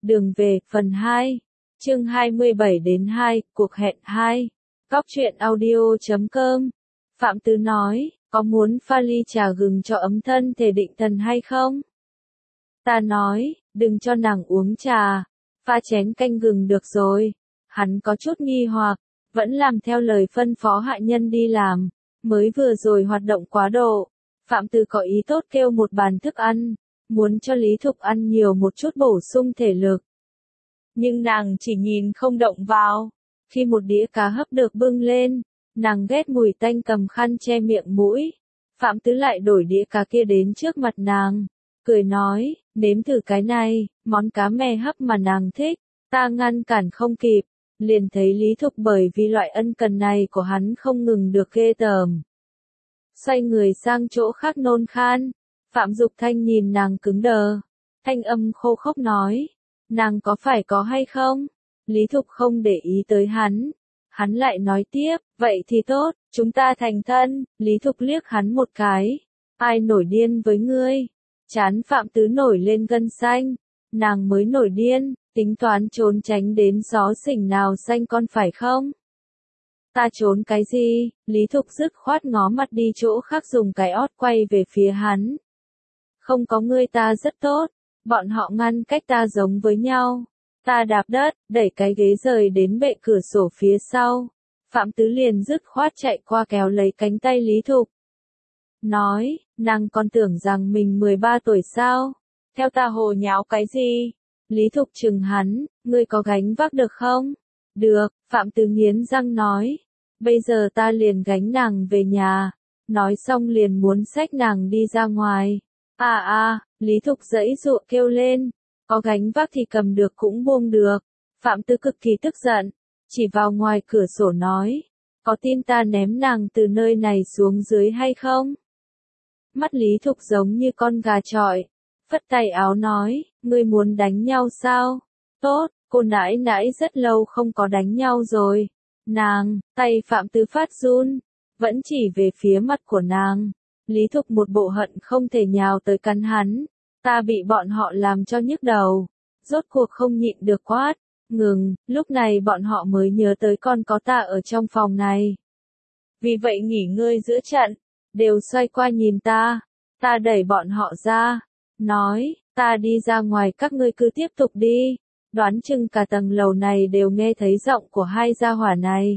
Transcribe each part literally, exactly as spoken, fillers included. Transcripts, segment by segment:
Đường về, phần hai. Chương hai mươi bảy đến hai, cuộc hẹn hai. Cóc truyện audio chấm com. Phạm Tứ nói, có muốn pha ly trà gừng cho ấm thân thể định thần hay không? Ta nói, đừng cho nàng uống trà, pha chén canh gừng được rồi. Hắn có chút nghi hoặc, vẫn làm theo lời phân phó hạ nhân đi làm, mới vừa rồi hoạt động quá độ. Phạm Tứ có ý tốt kêu một bàn thức ăn, muốn cho Lý Thục ăn nhiều một chút bổ sung thể lực. Nhưng nàng chỉ nhìn không động vào. Khi một đĩa cá hấp được bưng lên, nàng ghét mùi tanh cầm khăn che miệng mũi. Phạm Tứ lại đổi đĩa cá kia đến trước mặt nàng, cười nói, nếm thử cái này, món cá mè hấp mà nàng thích. Ta ngăn cản không kịp, liền thấy Lý Thục bởi vì loại ân cần này của hắn không ngừng được ghê tởm. Xoay người sang chỗ khác nôn khan. Phạm Dục Thanh nhìn nàng cứng đờ, thanh âm khô khốc nói, nàng có phải có hay không? Lý Thục không để ý tới hắn, hắn lại nói tiếp, vậy thì tốt, chúng ta thành thân. Lý Thục liếc hắn một cái, ai nổi điên với ngươi? Chán Phạm Tứ nổi lên gân xanh, nàng mới nổi điên, tính toán trốn tránh đến gió sỉnh nào xanh con phải không? Ta trốn cái gì? Lý Thục dứt khoát ngó mặt đi chỗ khác dùng cái ót quay về phía hắn. Không có ngươi ta rất tốt, bọn họ ngăn cách ta giống với nhau. Ta đạp đất, đẩy cái ghế rời đến bệ cửa sổ phía sau. Phạm Tứ liền dứt khoát chạy qua kéo lấy cánh tay Lý Thục. Nói, nàng còn tưởng rằng mình mười ba tuổi sao? Theo ta hồ nháo cái gì? Lý Thục chừng hắn, ngươi có gánh vác được không? Được, Phạm Tứ nghiến răng nói. Bây giờ ta liền gánh nàng về nhà. Nói xong liền muốn xách nàng đi ra ngoài. À à, Lý Thục giãy giụa kêu lên. Có gánh vác thì cầm được cũng buông được. Phạm Tứ cực kỳ tức giận, chỉ vào ngoài cửa sổ nói. Có tin ta ném nàng từ nơi này xuống dưới hay không? Mắt Lý Thục giống như con gà chọi. Phất tay áo nói, ngươi muốn đánh nhau sao? Tốt, cô nãi nãi rất lâu không có đánh nhau rồi. Nàng, tay Phạm Tứ phát run, vẫn chỉ về phía mặt của nàng. Lý Thục một bộ hận không thể nhào tới cắn hắn. Ta bị bọn họ làm cho nhức đầu. Rốt cuộc không nhịn được quát. Ngừng, lúc này bọn họ mới nhớ tới con có ta ở trong phòng này. Vì vậy nghỉ ngơi giữa trận, đều xoay qua nhìn ta. Ta đẩy bọn họ ra, nói, ta đi ra ngoài các ngươi cứ tiếp tục đi. Đoán chừng cả tầng lầu này đều nghe thấy giọng của hai gia hỏa này.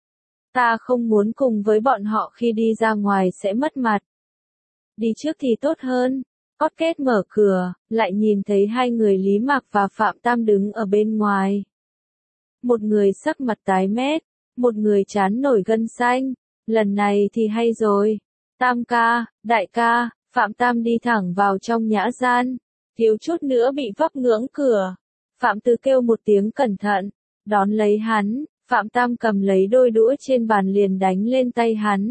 Ta không muốn cùng với bọn họ khi đi ra ngoài sẽ mất mặt. Đi trước thì tốt hơn. Cót kết mở cửa, lại nhìn thấy hai người Lý Mạc và Phạm Tam đứng ở bên ngoài. Một người sắc mặt tái mét, một người trán nổi gân xanh. Lần này thì hay rồi. Tam ca, đại ca, Phạm Tam đi thẳng vào trong nhã gian. Thiếu chút nữa bị vấp ngưỡng cửa. Phạm Tứ kêu một tiếng cẩn thận, đón lấy hắn. Phạm Tam cầm lấy đôi đũa trên bàn liền đánh lên tay hắn.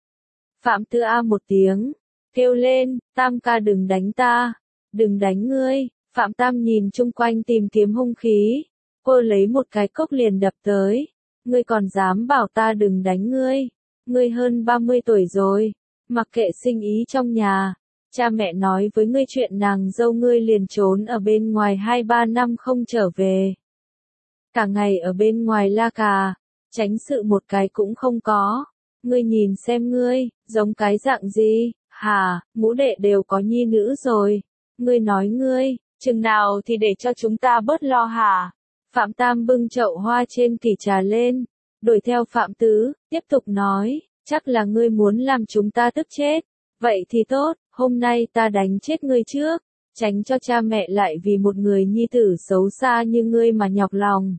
Phạm Tứ a một tiếng, kêu lên, Tam ca đừng đánh ta, đừng đánh ngươi. Phạm Tam nhìn chung quanh tìm kiếm hung khí, cô lấy một cái cốc liền đập tới. Ngươi còn dám bảo ta đừng đánh ngươi, ngươi hơn ba mươi tuổi rồi, mặc kệ sinh ý trong nhà. Cha mẹ nói với ngươi chuyện nàng dâu ngươi liền trốn ở bên ngoài hai ba năm không trở về. Cả ngày ở bên ngoài la cà, tránh sự một cái cũng không có. Ngươi nhìn xem ngươi, giống cái dạng gì, hả, ngũ đệ đều có nhi nữ rồi. Ngươi nói ngươi, chừng nào thì để cho chúng ta bớt lo hả? Phạm Tam bưng chậu hoa trên kỷ trà lên, đuổi theo Phạm Tứ, tiếp tục nói, chắc là ngươi muốn làm chúng ta tức chết. Vậy thì tốt, hôm nay ta đánh chết ngươi trước, tránh cho cha mẹ lại vì một người nhi tử xấu xa như ngươi mà nhọc lòng.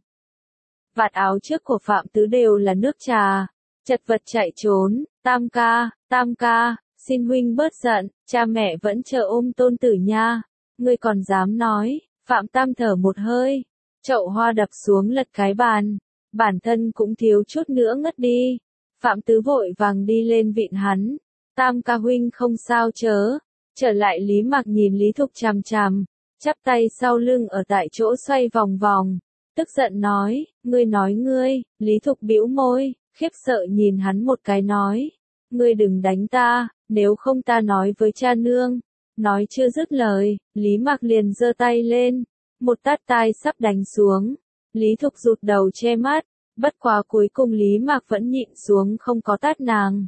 Vạt áo trước của Phạm Tứ đều là nước trà, chật vật chạy trốn. Tam ca, Tam ca, xin huynh bớt giận, cha mẹ vẫn chờ ôm tôn tử nha. Ngươi còn dám nói? Phạm Tam thở một hơi, chậu hoa đập xuống lật cái bàn, bản thân cũng thiếu chút nữa ngất đi. Phạm Tứ vội vàng đi lên vịn hắn. Tam ca huynh không sao chớ. Trở lại Lý Mạc nhìn Lý Thục chằm chằm, chắp tay sau lưng ở tại chỗ xoay vòng vòng, tức giận nói, ngươi nói ngươi. Lý Thục bĩu môi, khiếp sợ nhìn hắn một cái nói, ngươi đừng đánh ta, nếu không ta nói với cha nương. Nói chưa dứt lời, Lý Mạc liền giơ tay lên, một tát tai sắp đánh xuống. Lý Thục rụt đầu che mắt, bất quá cuối cùng Lý Mạc vẫn nhịn xuống không có tát nàng.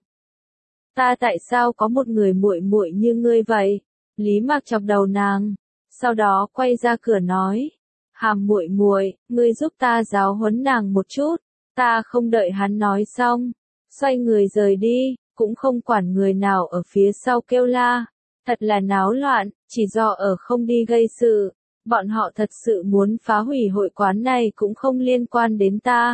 Ta tại sao có một người muội muội như ngươi vậy? Lý Mạc chọc đầu nàng, sau đó quay ra cửa nói, Hàm muội muội, ngươi giúp ta giáo huấn nàng một chút. Ta không đợi hắn nói xong, xoay người rời đi, cũng không quản người nào ở phía sau kêu la. Thật là náo loạn, chỉ do ở không đi gây sự. Bọn họ thật sự muốn phá hủy hội quán này cũng không liên quan đến ta.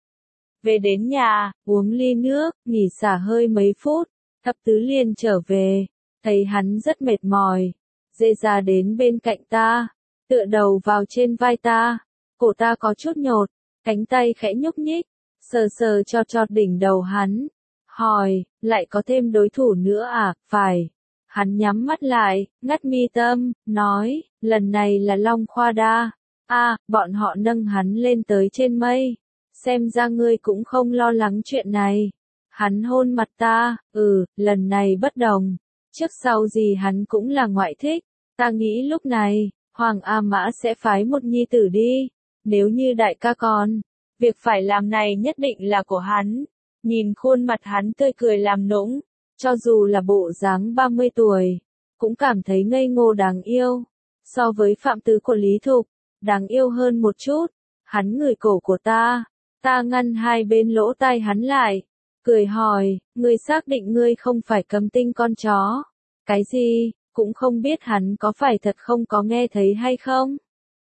Về đến nhà, uống ly nước, nghỉ xả hơi mấy phút, Thập Tứ liền trở về, thấy hắn rất mệt mỏi, dê ra đến bên cạnh ta, tựa đầu vào trên vai ta, cổ ta có chút nhột, cánh tay khẽ nhúc nhích, sờ sờ cho chọt đỉnh đầu hắn, hỏi, lại có thêm đối thủ nữa à, phải. Hắn nhắm mắt lại, ngắt mi tâm, nói, lần này là Long Khoa Đa. A, bọn họ nâng hắn lên tới trên mây. Xem ra ngươi cũng không lo lắng chuyện này. Hắn hôn mặt ta, ừ, lần này bất đồng. Trước sau gì hắn cũng là ngoại thích. Ta nghĩ lúc này, Hoàng A Mã sẽ phái một nhi tử đi. Nếu như đại ca còn, việc phải làm này nhất định là của hắn. Nhìn khuôn mặt hắn tươi cười làm nũng. Cho dù là bộ dáng ba mươi tuổi, cũng cảm thấy ngây ngô đáng yêu. So với Phạm Tứ của Lý Thục, đáng yêu hơn một chút. Hắn ngửi cổ của ta, ta ngăn hai bên lỗ tai hắn lại, cười hỏi, ngươi xác định ngươi không phải Cấm Tinh con chó? Cái gì, cũng không biết hắn có phải thật không có nghe thấy hay không?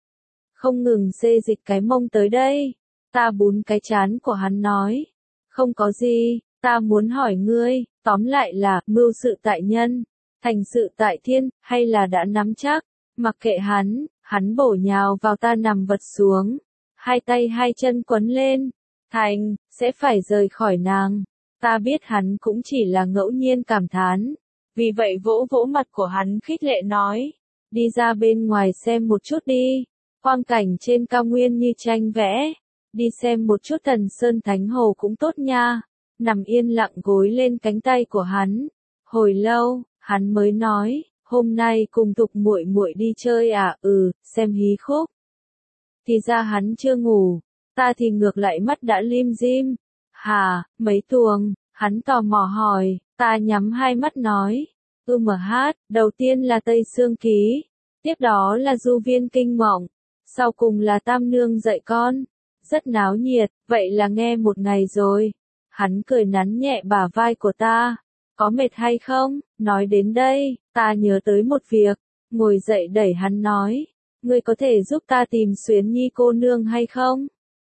Không ngừng xê dịch cái mông tới đây, ta bún cái chán của hắn nói, không có gì, ta muốn hỏi ngươi. Tóm lại là, mưu sự tại nhân, thành sự tại thiên, hay là đã nắm chắc, mặc kệ hắn, hắn bổ nhào vào ta nằm vật xuống, hai tay hai chân quấn lên, thành, sẽ phải rời khỏi nàng. Ta biết hắn cũng chỉ là ngẫu nhiên cảm thán, vì vậy vỗ vỗ mặt của hắn khích lệ nói, đi ra bên ngoài xem một chút đi, quang cảnh trên cao nguyên như tranh vẽ, đi xem một chút Thần Sơn Thánh Hồ cũng tốt nha. Nằm yên lặng gối lên cánh tay của hắn. Hồi lâu, hắn mới nói, hôm nay cùng Thục muội muội đi chơi à, ừ, xem hí khúc. Thì ra hắn chưa ngủ, ta thì ngược lại mắt đã lim dim. Hà, mấy tuồng, hắn tò mò hỏi, ta nhắm hai mắt nói, ư mở hát, đầu tiên là Tây Sương Ký, tiếp đó là Du Viên Kinh Mộng, sau cùng là Tam Nương dạy con. Rất náo nhiệt, vậy là nghe một ngày rồi. Hắn cười nắn nhẹ bả vai của ta. Có mệt hay không? Nói đến đây, ta nhớ tới một việc. Ngồi dậy đẩy hắn nói. Ngươi có thể giúp ta tìm Xuyến Nhi cô nương hay không?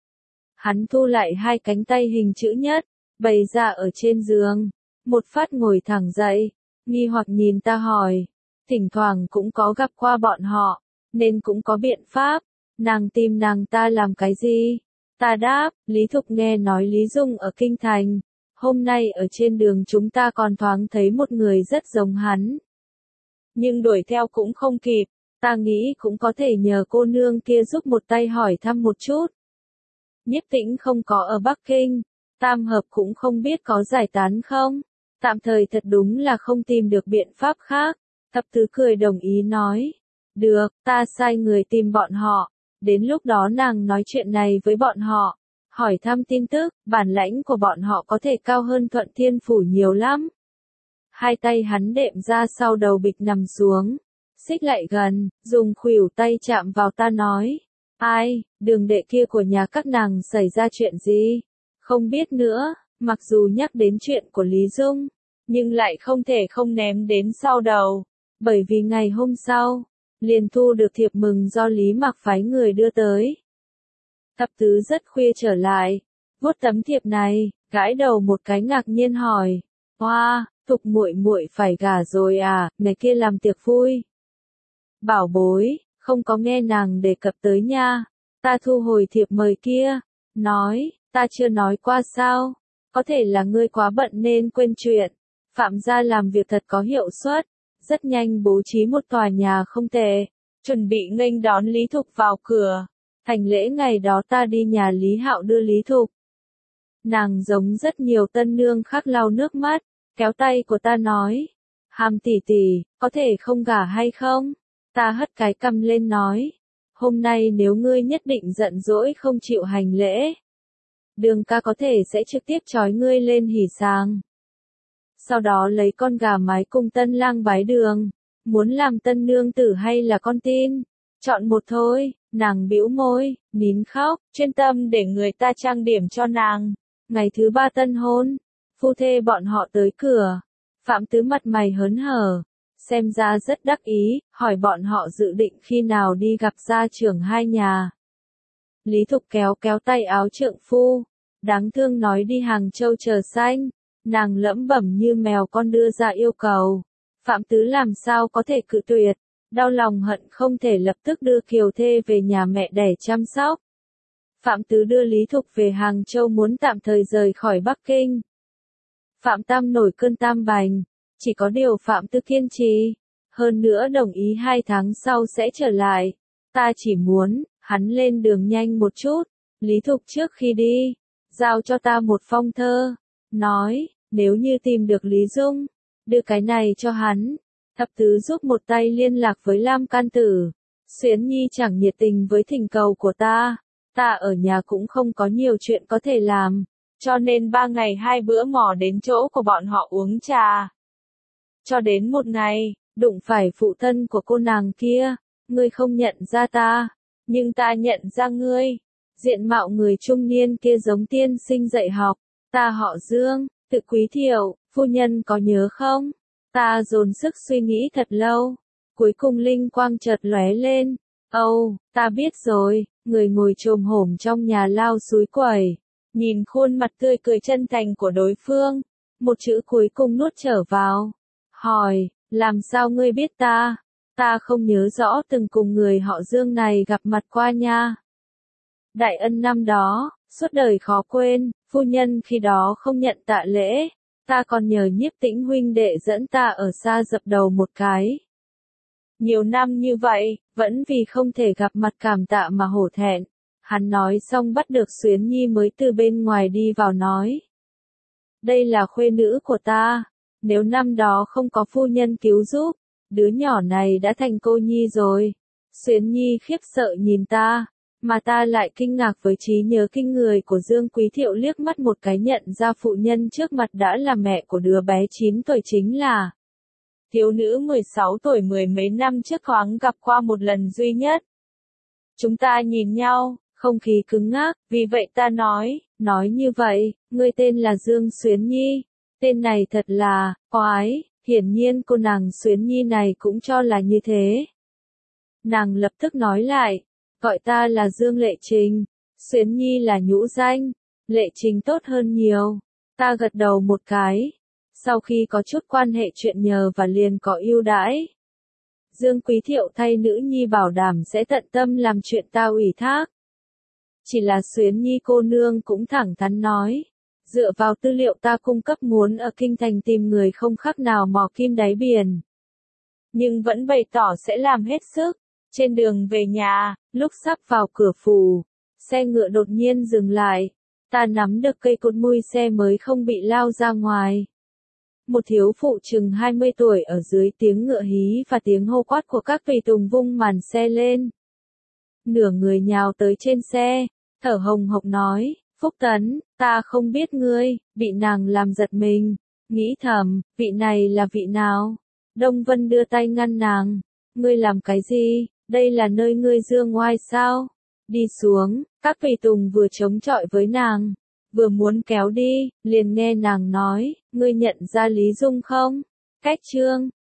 Hắn thu lại hai cánh tay hình chữ nhất, bày ra ở trên giường. Một phát ngồi thẳng dậy, nghi hoặc nhìn ta hỏi. Thỉnh thoảng cũng có gặp qua bọn họ, nên cũng có biện pháp. Nàng tìm nàng ta làm cái gì? Ta đáp, Lý Thục nghe nói Lý Dung ở Kinh Thành. Hôm nay ở trên đường chúng ta còn thoáng thấy một người rất giống hắn. Nhưng đuổi theo cũng không kịp, ta nghĩ cũng có thể nhờ cô nương kia giúp một tay hỏi thăm một chút. Nhiếp Tĩnh không có ở Bắc Kinh, Tam Hợp cũng không biết có giải tán không. Tạm thời thật đúng là không tìm được biện pháp khác. Thập Tứ cười đồng ý nói. Được, ta sai người tìm bọn họ. Đến lúc đó nàng nói chuyện này với bọn họ, hỏi thăm tin tức, bản lãnh của bọn họ có thể cao hơn Thuận Thiên Phủ nhiều lắm. Hai tay hắn đệm ra sau đầu bịch nằm xuống, xích lại gần, dùng khuỷu tay chạm vào ta nói, ai, Đường đệ kia của nhà các nàng xảy ra chuyện gì? Không biết nữa, mặc dù nhắc đến chuyện của Lý Dung, nhưng lại không thể không ném đến sau đầu, bởi vì ngày hôm sau, liền thu được thiệp mừng do Lý Mạc phái người đưa tới. Thập Tứ rất khuya trở lại, vuốt tấm thiệp này, gãi đầu một cái ngạc nhiên hỏi, "Hoa, wow, Thục muội muội phải gả rồi à, ngày kia làm tiệc vui." Bảo bối, không có nghe nàng đề cập tới nha. Ta thu hồi thiệp mời kia, nói, ta chưa nói qua sao, có thể là ngươi quá bận nên quên chuyện. Phạm gia làm việc thật có hiệu suất. Rất nhanh bố trí một tòa nhà không tệ, chuẩn bị nghênh đón Lý Thục vào cửa. Thành lễ ngày đó ta đi nhà Lý Hạo đưa Lý Thục. Nàng giống rất nhiều tân nương khác lau nước mắt, kéo tay của ta nói, Hàm tỷ tỷ, có thể không gả hay không? Ta hất cái cằm lên nói, hôm nay nếu ngươi nhất định giận dỗi không chịu hành lễ, Đường ca có thể sẽ trực tiếp trói ngươi lên hỉ sàng. Sau đó lấy con gà mái cùng tân lang bái đường, muốn làm tân nương tử hay là con tin, chọn một thôi. Nàng bĩu môi, nín khóc, chuyên tâm để người ta trang điểm cho nàng. Ngày thứ ba tân hôn, phu thê bọn họ tới cửa. Phạm Tứ mặt mày hớn hở, xem ra rất đắc ý, hỏi bọn họ dự định khi nào đi gặp gia trưởng hai nhà. Lý Thục kéo kéo tay áo trượng phu, đáng thương nói đi Hàng Châu chờ xanh. Nàng lẩm bẩm như mèo con đưa ra yêu cầu. Phạm Tứ làm sao có thể cự tuyệt. Đau lòng hận không thể lập tức đưa Kiều Thê về nhà mẹ đẻ chăm sóc. Phạm Tứ đưa Lý Thục về Hàng Châu muốn tạm thời rời khỏi Bắc Kinh. Phạm Tam nổi cơn tam bành, chỉ có điều Phạm Tứ kiên trì, hơn nữa đồng ý hai tháng sau sẽ trở lại. Ta chỉ muốn, hắn lên đường nhanh một chút, Lý Thục trước khi đi, giao cho ta một phong thơ, nói, nếu như tìm được Lý Dung, đưa cái này cho hắn. Thập Tứ giúp một tay liên lạc với Lam Can Tử. Xuyến Nhi chẳng nhiệt tình với thỉnh cầu của ta. Ta ở nhà cũng không có nhiều chuyện có thể làm. Cho nên ba ngày hai bữa mò đến chỗ của bọn họ uống trà. Cho đến một ngày, đụng phải phụ thân của cô nàng kia. Ngươi không nhận ra ta, nhưng ta nhận ra ngươi. Diện mạo người trung niên kia giống tiên sinh dạy học. Ta họ Dương, tự Quý Thiệu, phu nhân có nhớ không? Ta dồn sức suy nghĩ thật lâu, cuối cùng linh quang chợt lóe lên. Âu, oh, ta biết rồi, người ngồi chồm hổm trong nhà lao suối quẩy, nhìn khuôn mặt tươi cười chân thành của đối phương, một chữ cuối cùng nuốt trở vào. Hỏi, làm sao ngươi biết ta? Ta không nhớ rõ từng cùng người họ Dương này gặp mặt qua nha. Đại ân năm đó, suốt đời khó quên, phu nhân khi đó không nhận tạ lễ. Ta còn nhờ Nhiếp Tĩnh huynh đệ dẫn ta ở xa dập đầu một cái. Nhiều năm như vậy, vẫn vì không thể gặp mặt cảm tạ mà hổ thẹn. Hắn nói xong bắt được Xuyến Nhi mới từ bên ngoài đi vào nói. Đây là khuê nữ của ta, nếu năm đó không có phu nhân cứu giúp, đứa nhỏ này đã thành cô nhi rồi. Xuyến Nhi khiếp sợ nhìn ta. Mà ta lại kinh ngạc với trí nhớ kinh người của Dương Quý Thiệu liếc mắt một cái nhận ra phụ nhân trước mặt đã là mẹ của đứa bé chín tuổi chính là thiếu nữ mười sáu tuổi mười mấy năm trước thoáng gặp qua một lần duy nhất. Chúng ta nhìn nhau, không khí cứng ngắc, vì vậy ta nói, nói như vậy, ngươi tên là Dương Xuyến Nhi, tên này thật là, oái, hiển nhiên cô nàng Xuyến Nhi này cũng cho là như thế. Nàng lập tức nói lại. Gọi ta là Dương Lệ Trình, Xuyến Nhi là nhũ danh, Lệ Trình tốt hơn nhiều. Ta gật đầu một cái, sau khi có chút quan hệ chuyện nhờ và liền có ưu đãi. Dương Quý Thiệu thay nữ nhi bảo đảm sẽ tận tâm làm chuyện ta ủy thác. Chỉ là Xuyến Nhi cô nương cũng thẳng thắn nói, dựa vào tư liệu ta cung cấp muốn ở Kinh Thành tìm người không khác nào mò kim đáy biển. Nhưng vẫn bày tỏ sẽ làm hết sức. Trên đường về nhà, lúc sắp vào cửa phủ, xe ngựa đột nhiên dừng lại. Ta nắm được cây cột mui xe mới không bị lao ra ngoài. Một thiếu phụ chừng hai mươi tuổi ở dưới tiếng ngựa hí và tiếng hô quát của các tùy tùng vung màn xe lên. Nửa người nhào tới trên xe, thở hồng hộc nói, Phúc Tấn, ta không biết ngươi, bị nàng làm giật mình. Nghĩ thầm, vị này là vị nào? Đông Vân đưa tay ngăn nàng. Ngươi làm cái gì? Đây là nơi ngươi dương oai sao? Đi xuống, các tùy tùng vừa chống chọi với nàng, vừa muốn kéo đi, liền nghe nàng nói, ngươi nhận ra Lý Dung không? Cách chương,